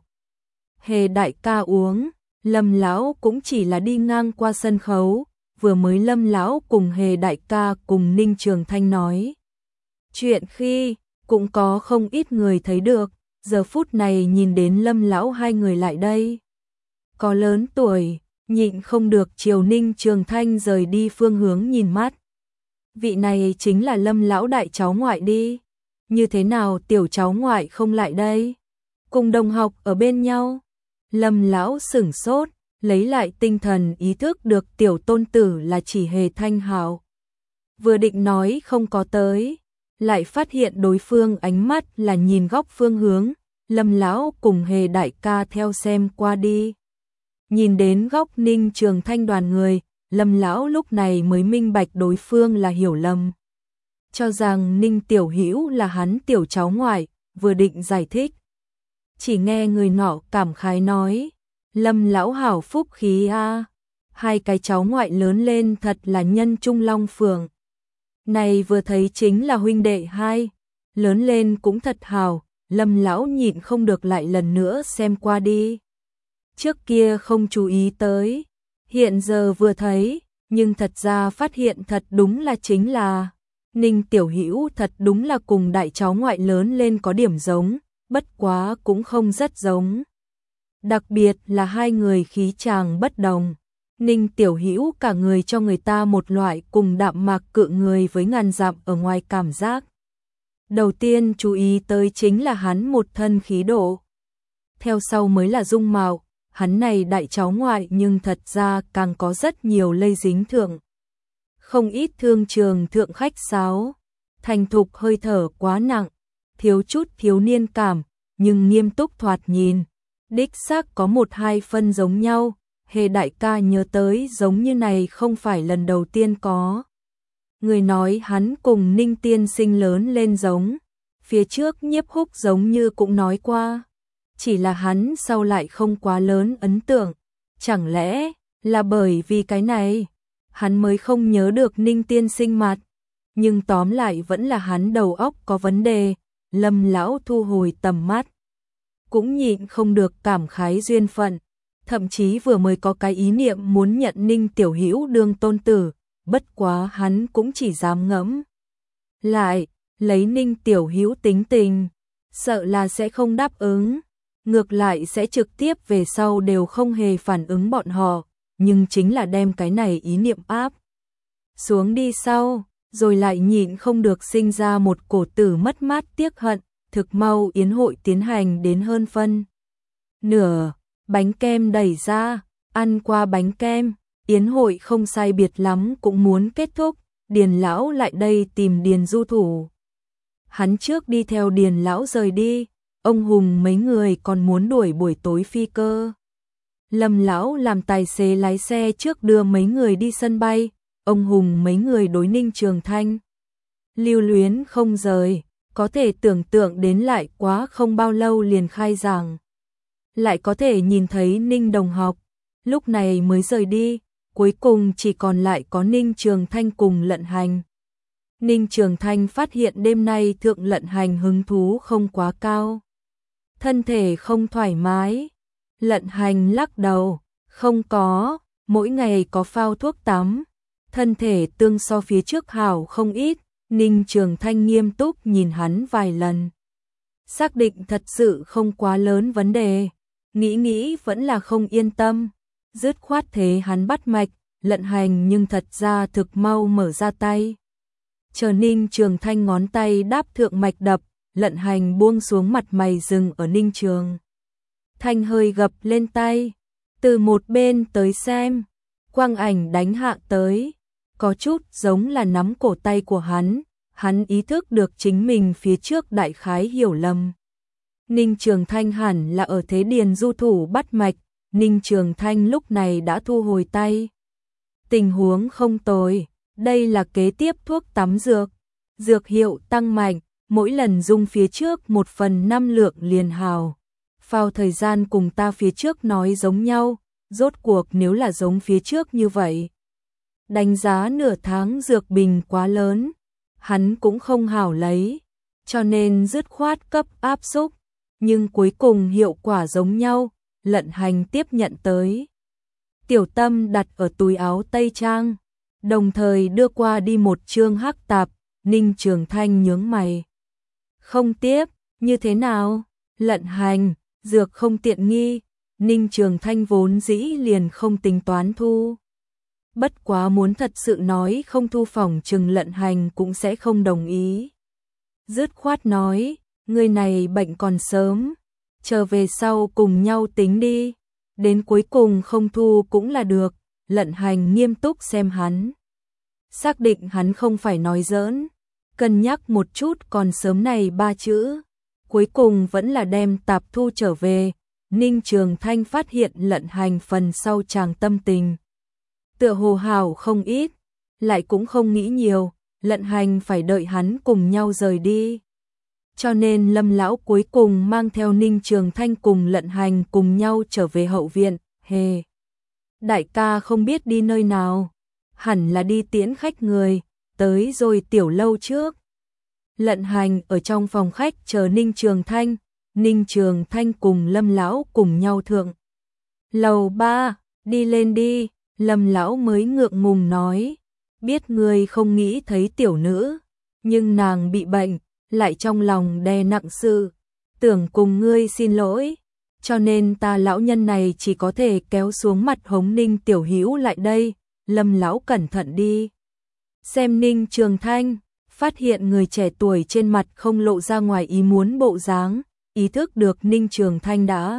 Hề đại ca uống, Lâm lão cũng chỉ là đi ngang qua sân khấu. Vừa mới Lâm lão cùng Hề đại ca cùng Ninh Trường Thanh nói chuyện khi cũng có không ít người thấy được. Giờ phút này nhìn đến Lâm lão hai người lại đây, có lớn tuổi, nhịn không được chiều Ninh Trường Thanh rời đi phương hướng nhìn mắt. Vị này chính là Lâm lão đại cháu ngoại đi. Như thế nào tiểu cháu ngoại không lại đây? Cùng đồng học ở bên nhau. Lâm lão sửng sốt, lấy lại tinh thần ý thức được tiểu tôn tử là chỉ Hề Thanh Hạo. Vừa định nói không có tới, lại phát hiện đối phương ánh mắt là nhìn góc phương hướng. Lâm lão cùng Hề đại ca theo xem qua đi, nhìn đến góc Ninh Trường Thanh đoàn người. Lâm lão lúc này mới minh bạch đối phương là hiểu lầm, cho rằng Ninh tiểu hữu là hắn tiểu cháu ngoại. Vừa định giải thích, chỉ nghe người nọ cảm khái nói, Lâm lão hảo phúc khí a, hai cái cháu ngoại lớn lên thật là nhân trung long phượng. Này vừa thấy chính là huynh đệ hai, lớn lên cũng thật hảo. Lâm lão nhịn không được lại lần nữa xem qua đi. Trước kia không chú ý tới, hiện giờ vừa thấy, nhưng thật ra phát hiện thật đúng là chính là Ninh tiểu hữu thật đúng là cùng đại cháu ngoại lớn lên có điểm giống, bất quá cũng không rất giống. Đặc biệt là hai người khí chàng bất đồng. Ninh tiểu hữu cả người cho người ta một loại cùng đạm mạc cự người với ngàn dặm ở ngoài cảm giác. Đầu tiên chú ý tới chính là hắn một thân khí độ. Theo sau mới là dung mạo, hắn này đại cháu ngoại nhưng thật ra càng có rất nhiều lây dính thượng. Không ít thương trường thượng khách sáo, thành thục hơi thở quá nặng, thiếu chút thiếu niên cảm, nhưng nghiêm túc thoạt nhìn. Đích xác có một hai phân giống nhau, Hề đại ca nhớ tới giống như này không phải lần đầu tiên có. Người nói hắn cùng Ninh tiên sinh lớn lên giống, phía trước Nhiếp Húc giống như cũng nói qua. Chỉ là hắn sau lại không quá lớn ấn tượng, chẳng lẽ là bởi vì cái này, hắn mới không nhớ được Ninh tiên sinh mặt. Nhưng tóm lại vẫn là hắn đầu óc có vấn đề, Lâm lão thu hồi tầm mắt. Cũng nhịn không được cảm khái duyên phận, thậm chí vừa mới có cái ý niệm muốn nhận Ninh Tiểu Hữu đương tôn tử, bất quá hắn cũng chỉ dám ngẫm. Lại, lấy Ninh Tiểu Hữu tính tình, sợ là sẽ không đáp ứng, ngược lại sẽ trực tiếp về sau đều không hề phản ứng bọn họ, nhưng chính là đem cái này ý niệm áp xuống đi sau, rồi lại nhịn không được sinh ra một cổ tử mất mát tiếc hận, thực mau yến hội tiến hành đến hơn phân nửa, bánh kem đẩy ra, ăn qua bánh kem, yến hội không sai biệt lắm cũng muốn kết thúc, Điền lão lại đây tìm Điền Du thủ. Hắn trước đi theo Điền lão rời đi, ông Hùng mấy người còn muốn đuổi buổi tối phi cơ. Lâm lão làm tài xế lái xe trước đưa mấy người đi sân bay, ông Hùng mấy người đối Ninh Trường Thanh lưu luyến không rời, có thể tưởng tượng đến lại quá không bao lâu liền khai giảng. Lại có thể nhìn thấy Ninh đồng học, lúc này mới rời đi, cuối cùng chỉ còn lại có Ninh Trường Thanh cùng Lận Hành. Ninh Trường Thanh phát hiện đêm nay thượng Lận Hành hứng thú không quá cao. Thân thể không thoải mái. Lận Hành lắc đầu, không có, mỗi ngày có phao thuốc tắm. Thân thể tương so phía trước hảo không ít, Ninh Trường Thanh nghiêm túc nhìn hắn vài lần. Xác định thật sự không quá lớn vấn đề, nghĩ nghĩ vẫn là không yên tâm. Dứt khoát thế hắn bắt mạch, Lận Hành nhưng thật ra thực mau mở ra tay. Chờ Ninh Trường Thanh ngón tay đáp thượng mạch đập, Lận Hành buông xuống mặt mày dừng ở Ninh Trường Thanh hơi gập lên tay, từ một bên tới xem, quang ảnh đánh hạ tới, có chút giống là nắm cổ tay của hắn, hắn ý thức được chính mình phía trước đại khái hiểu lầm. Ninh Trường Thanh hẳn là ở thế Điền Du thủ bắt mạch, Ninh Trường Thanh lúc này đã thu hồi tay. Tình huống không tồi, đây là kế tiếp thuốc tắm dược, dược hiệu tăng mạnh, mỗi lần dùng phía trước một phần năm lượng liền hào. Phao thời gian cùng ta phía trước nói giống nhau, rốt cuộc nếu là giống phía trước như vậy. Đánh giá nửa tháng dược bình quá lớn, hắn cũng không hảo lấy, cho nên dứt khoát cấp áp xúc, nhưng cuối cùng hiệu quả giống nhau, Lận Hành tiếp nhận tới. Tiểu Tâm đặt ở túi áo tây trang, đồng thời đưa qua đi một chương hắc tạp, Ninh Trường Thanh nhướng mày. Không tiếp, như thế nào? Lận Hành, dược không tiện nghi, Ninh Trường Thanh vốn dĩ liền không tính toán thu. Bất quá muốn thật sự nói không thu phòng chừng Lận Hành cũng sẽ không đồng ý. Dứt khoát nói, người này bệnh còn sớm, chờ về sau cùng nhau tính đi, đến cuối cùng không thu cũng là được. Lận Hành nghiêm túc xem hắn, xác định hắn không phải nói giỡn, cân nhắc một chút còn sớm này ba chữ, cuối cùng vẫn là đem tạp thu trở về. Ninh Trường Thanh phát hiện Lận Hành phần sau chàng tâm tình tựa hồ hào không ít, lại cũng không nghĩ nhiều, Lận Hành phải đợi hắn cùng nhau rời đi. Cho nên Lâm lão cuối cùng mang theo Ninh Trường Thanh cùng Lận Hành cùng nhau trở về hậu viện. Hề, đại ca không biết đi nơi nào, hẳn là đi tiễn khách người, tới rồi tiểu lâu trước. Lận Hành ở trong phòng khách chờ Ninh Trường Thanh, Ninh Trường Thanh cùng Lâm lão cùng nhau thượng lầu ba, đi lên đi. Lâm lão mới ngượng ngùng nói, biết ngươi không nghĩ thấy tiểu nữ, nhưng nàng bị bệnh, lại trong lòng đè nặng sự, tưởng cùng ngươi xin lỗi, cho nên ta lão nhân này chỉ có thể kéo xuống mặt hống Ninh Tiểu Hữu lại đây. Lâm lão cẩn thận đi xem Ninh Trường Thanh, phát hiện người trẻ tuổi trên mặt không lộ ra ngoài ý muốn bộ dáng, ý thức được Ninh Trường Thanh đã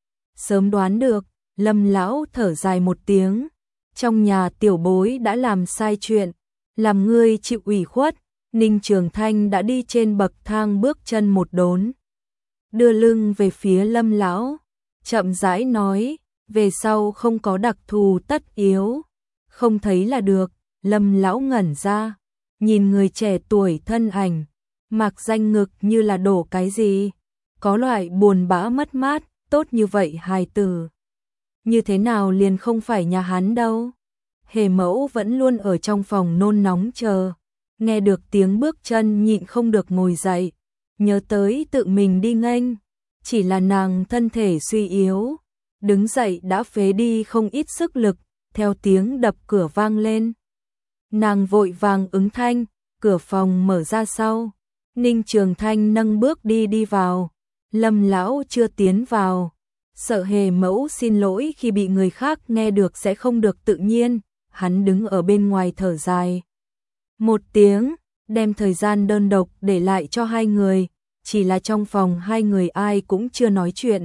sớm đoán được, Lâm lão thở dài một tiếng, trong nhà tiểu bối đã làm sai chuyện, làm ngươi chịu ủy khuất. Ninh Trường Thanh đã đi trên bậc thang bước chân một đốn, đưa lưng về phía Lâm lão, chậm rãi nói, về sau không có đặc thù tất yếu, không thấy là được. Lâm lão ngẩn ra, nhìn người trẻ tuổi thân ảnh, mạc danh ngực như là đổ cái gì, có loại buồn bã mất mát, tốt như vậy hài tử. Như thế nào liền không phải nhà hắn đâu. Hề mẫu vẫn luôn ở trong phòng nôn nóng chờ, nghe được tiếng bước chân nhịn không được ngồi dậy, nhớ tới tự mình đi nghênh, chỉ là nàng thân thể suy yếu, đứng dậy đã phế đi không ít sức lực, theo tiếng đập cửa vang lên. Nàng vội vàng ứng thanh, cửa phòng mở ra sau, Ninh Trường Thanh nâng bước đi đi vào, Lâm lão chưa tiến vào, sợ Hề mẫu xin lỗi khi bị người khác nghe được sẽ không được tự nhiên, hắn đứng ở bên ngoài thở dài. Một tiếng, đem thời gian đơn độc để lại cho hai người, chỉ là trong phòng hai người ai cũng chưa nói chuyện.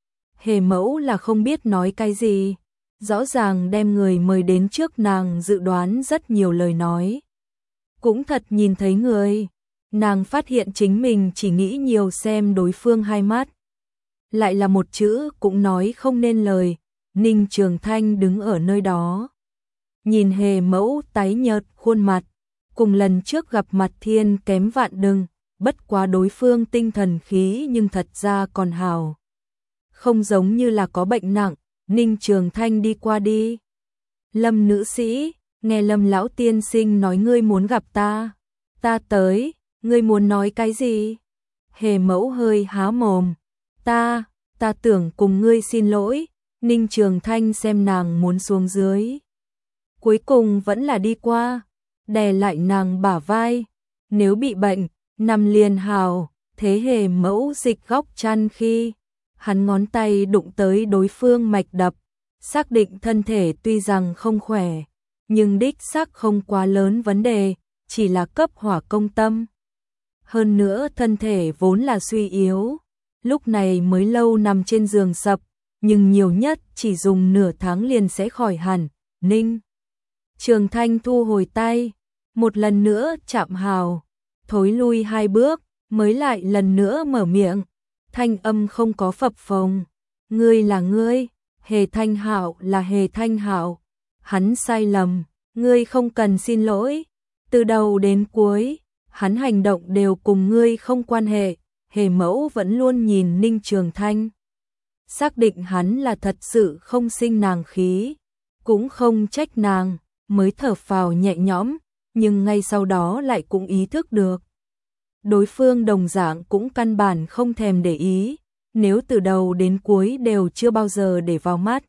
Hề mẫu là không biết nói cái gì, rõ ràng đem người mời đến trước nàng dự đoán rất nhiều lời nói. Cũng thật nhìn thấy người, nàng phát hiện chính mình chỉ nghĩ nhiều xem đối phương hai mắt. Lại là một chữ cũng nói không nên lời, Ninh Trường Thanh đứng ở nơi đó. Nhìn Hề mẫu tái nhợt khuôn mặt, cùng lần trước gặp mặt thiên kém vạn đừng, bất quá đối phương tinh thần khí nhưng thật ra còn hào. Không giống như là có bệnh nặng, Ninh Trường Thanh đi qua đi. Lâm nữ sĩ, nghe Lâm lão tiên sinh nói ngươi muốn gặp ta. Ta tới, ngươi muốn nói cái gì? Hề mẫu hơi há mồm. Ta, ta tưởng cùng ngươi xin lỗi. Ninh Trường Thanh xem nàng muốn xuống dưới. Cuối cùng vẫn là đi qua, đè lại nàng bả vai. Nếu bị bệnh, nằm liền hào, thế Hề mẫu dịch góc chăn khi hắn ngón tay đụng tới đối phương mạch đập, xác định thân thể tuy rằng không khỏe, nhưng đích xác không quá lớn vấn đề, chỉ là cấp hỏa công tâm. Hơn nữa thân thể vốn là suy yếu, lúc này mới lâu nằm trên giường sập, nhưng nhiều nhất chỉ dùng nửa tháng liền sẽ khỏi hẳn. Ninh Trường Thanh thu hồi tay, một lần nữa chạm hào, thối lui hai bước, mới lại lần nữa mở miệng. Thanh âm không có phập phồng. Ngươi là ngươi, Hề Thanh Hạo là Hề Thanh Hạo. Hắn sai lầm, ngươi không cần xin lỗi. Từ đầu đến cuối, hắn hành động đều cùng ngươi không quan hệ. Hề mẫu vẫn luôn nhìn Ninh Trường Thanh, xác định hắn là thật sự không sinh nàng khí, cũng không trách nàng, mới thở phào nhẹ nhõm, nhưng ngay sau đó lại cũng ý thức được. Đối phương đồng dạng cũng căn bản không thèm để ý, nếu từ đầu đến cuối đều chưa bao giờ để vào mắt.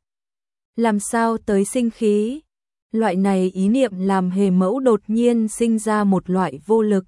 Làm sao tới sinh khí? Loại này ý niệm làm Hề mẫu đột nhiên sinh ra một loại vô lực.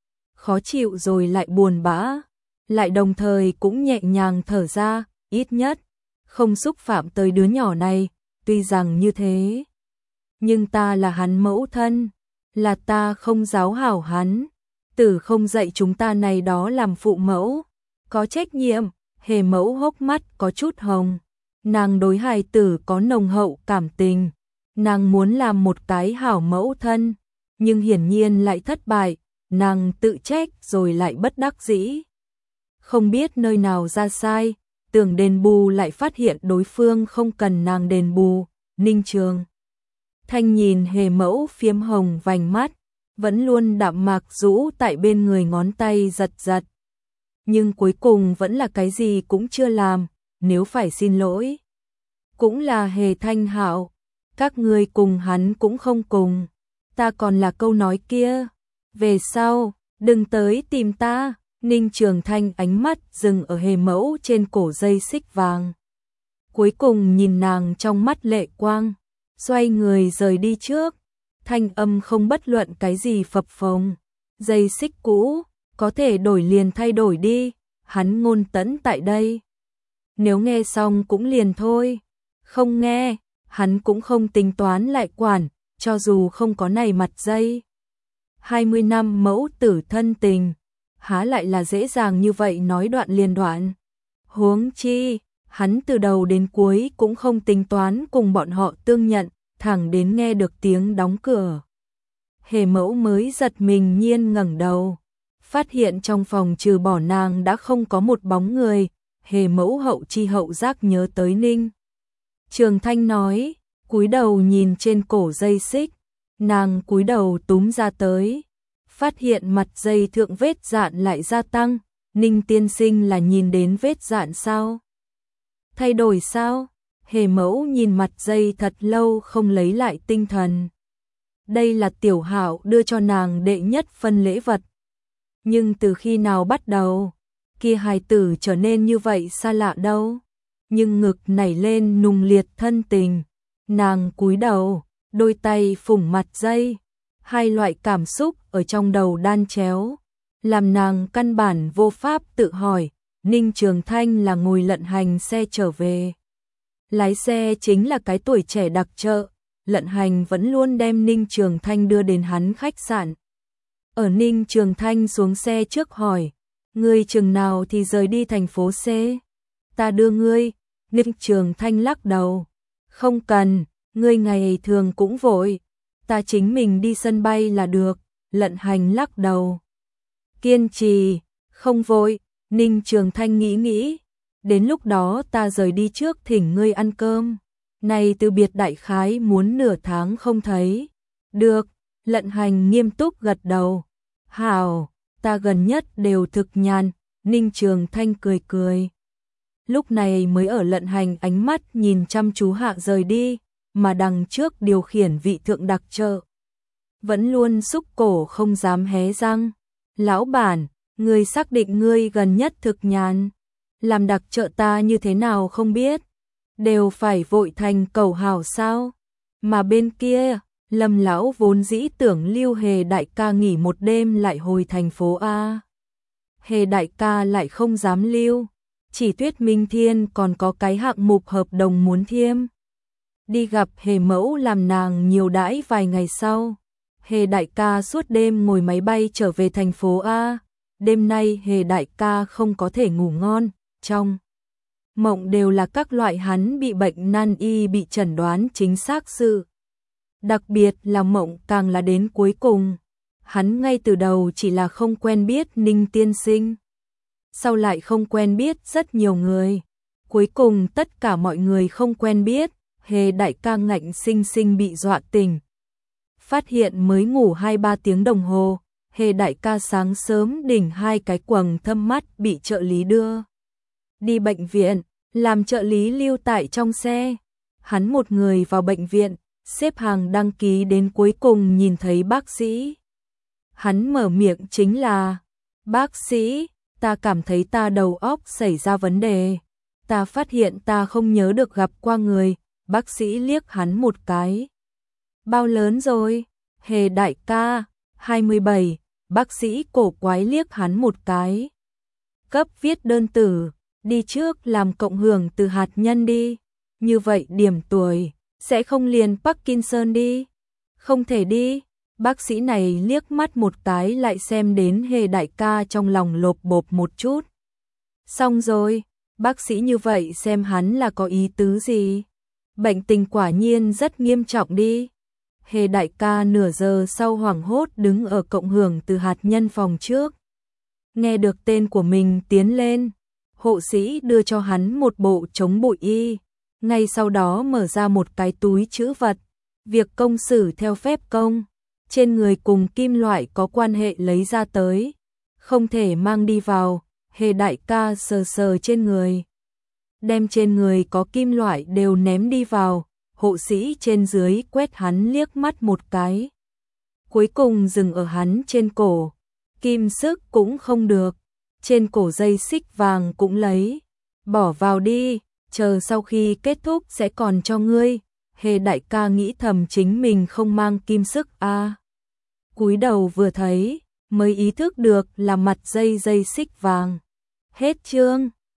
Khó chịu rồi lại buồn bã, lại đồng thời cũng nhẹ nhàng thở ra, ít nhất không xúc phạm tới đứa nhỏ này, tuy rằng như thế. Nhưng ta là hắn mẫu thân, là ta không giáo hảo hắn. Tử không dạy chúng ta này đó làm phụ mẫu, có trách nhiệm. Hề mẫu hốc mắt có chút hồng, nàng đối hài tử có nồng hậu cảm tình, nàng muốn làm một cái hảo mẫu thân, nhưng hiển nhiên lại thất bại, nàng tự trách rồi lại bất đắc dĩ. Không biết nơi nào ra sai, tưởng đền bù lại phát hiện đối phương không cần nàng đền bù. Ninh Trường Thanh nhìn Hề mẫu phiếm hồng vành mắt, vẫn luôn đạm mạc rũ tại bên người ngón tay giật giật. Nhưng cuối cùng vẫn là cái gì cũng chưa làm, nếu phải xin lỗi. Cũng là Hề Thanh Hạo, các ngươi cùng hắn cũng không cùng. Ta còn là câu nói kia, về sau, đừng tới tìm ta. Ninh Trường Thanh ánh mắt dừng ở Hề mẫu trên cổ dây xích vàng. Cuối cùng nhìn nàng trong mắt lệ quang, xoay người rời đi trước. Thanh âm không bất luận cái gì phập phồng. Dây xích cũ, có thể đổi liền thay đổi đi, hắn ngôn tẫn tại đây. Nếu nghe xong cũng liền thôi, không nghe, hắn cũng không tính toán lại quản, cho dù không có này mặt dây. hai mươi năm mẫu tử thân tình, há lại là dễ dàng như vậy nói đoạn liền đoạn. Huống chi, hắn từ đầu đến cuối cũng không tính toán cùng bọn họ tương nhận, thẳng đến nghe được tiếng đóng cửa. Hề Mẫu mới giật mình nhiên ngẩng đầu, phát hiện trong phòng trừ bỏ nàng đã không có một bóng người. Hề Mẫu hậu chi hậu giác nhớ tới Ninh Trường Thanh nói, cúi đầu nhìn trên cổ dây xích, nàng cúi đầu túm ra tới, phát hiện mặt dây thượng vết dạn lại gia tăng. Ninh tiên sinh là nhìn đến vết dạn sao? Thay đổi sao? Hề Mẫu nhìn mặt dây thật lâu không lấy lại tinh thần. Đây là Tiểu Hạo đưa cho nàng đệ nhất phân lễ vật. Nhưng từ khi nào bắt đầu, kia hài tử trở nên như vậy xa lạ đâu? Nhưng ngực nảy lên nùng liệt thân tình, nàng cúi đầu, đôi tay phủng mặt dây, hai loại cảm xúc ở trong đầu đan chéo, làm nàng căn bản vô pháp tự hỏi. Ninh Trường Thanh là ngồi lận hành xe trở về. Lái xe chính là cái tuổi trẻ đặc trợ, lận hành vẫn luôn đem Ninh Trường Thanh đưa đến hắn khách sạn. Ở Ninh Trường Thanh xuống xe trước hỏi, ngươi chừng nào thì rời đi thành phố C? Ta đưa ngươi. Ninh Trường Thanh lắc đầu, không cần, ngươi ngày thường cũng vội, ta chính mình đi sân bay là được. Lận hành lắc đầu, kiên trì, không vội. Ninh Trường Thanh nghĩ nghĩ, đến lúc đó ta rời đi trước thỉnh ngươi ăn cơm. Này từ biệt đại khái muốn nửa tháng không thấy. Được, lận hành nghiêm túc gật đầu. Hảo, ta gần nhất đều thực nhàn. Ninh Trường Thanh cười cười. Lúc này mới ở lận hành ánh mắt nhìn chăm chú hạ rời đi, mà đằng trước điều khiển vị thượng đặc trợ vẫn luôn xúc cổ không dám hé răng. Lão bản, ngươi xác định ngươi gần nhất thực nhàn, làm đặc trợ ta như thế nào không biết, đều phải vội thành cầu hảo sao? Mà bên kia, Lâm lão vốn dĩ tưởng lưu Hề đại ca nghỉ một đêm lại hồi thành phố A. Hề đại ca lại không dám lưu, chỉ Tuyết Minh Thiên còn có cái hạng mục hợp đồng muốn thiêm. Đi gặp Hề Mẫu làm nàng nhiều đãi vài ngày sau, Hề đại ca suốt đêm ngồi máy bay trở về thành phố A. Đêm nay Hề đại ca không có thể ngủ ngon, trong mộng đều là các loại hắn bị bệnh nan y bị chẩn đoán chính xác sự. Đặc biệt là mộng càng là đến cuối cùng, hắn ngay từ đầu chỉ là không quen biết Ninh tiên sinh, sau lại không quen biết rất nhiều người, cuối cùng tất cả mọi người không quen biết. Hề đại ca ngạnh sinh sinh bị dọa tỉnh, phát hiện mới ngủ hai ba tiếng đồng hồ. Hề đại ca sáng sớm đỉnh hai cái quầng thâm mắt bị trợ lý đưa đi bệnh viện, làm trợ lý lưu tại trong xe. Hắn một người vào bệnh viện, xếp hàng đăng ký đến cuối cùng nhìn thấy bác sĩ. Hắn mở miệng chính là, bác sĩ, ta cảm thấy ta đầu óc xảy ra vấn đề. Ta phát hiện ta không nhớ được gặp qua người. Bác sĩ liếc hắn một cái. Bao lớn rồi? Hề đại ca, hai mươi bảy. Bác sĩ cổ quái liếc hắn một cái. Cấp viết đơn tử, đi trước làm cộng hưởng từ hạt nhân đi. Như vậy điểm tuổi, sẽ không liền Parkinson đi. Không thể đi. Bác sĩ này liếc mắt một cái lại xem đến Hề đại ca trong lòng lộp bộp một chút. Xong rồi, bác sĩ như vậy xem hắn là có ý tứ gì? Bệnh tình quả nhiên rất nghiêm trọng đi. Hề đại ca nửa giờ sau hoảng hốt đứng ở cộng hưởng từ hạt nhân phòng trước. Nghe được tên của mình tiến lên, hộ sĩ đưa cho hắn một bộ chống bụi y, ngay sau đó mở ra một cái túi trữ vật. Việc công xử theo phép công, trên người cùng kim loại có quan hệ lấy ra tới, không thể mang đi vào. Hề đại ca sờ sờ trên người, đem trên người có kim loại đều ném đi vào. Hộ sĩ trên dưới quét hắn liếc mắt một cái, cuối cùng dừng ở hắn trên cổ. Kim sức cũng không được, trên cổ dây xích vàng cũng lấy, bỏ vào đi, chờ sau khi kết thúc sẽ còn cho ngươi. Hề đại ca nghĩ thầm chính mình không mang kim sức a. À. Cúi đầu vừa thấy, mới ý thức được là mặt dây dây xích vàng. Hết chương.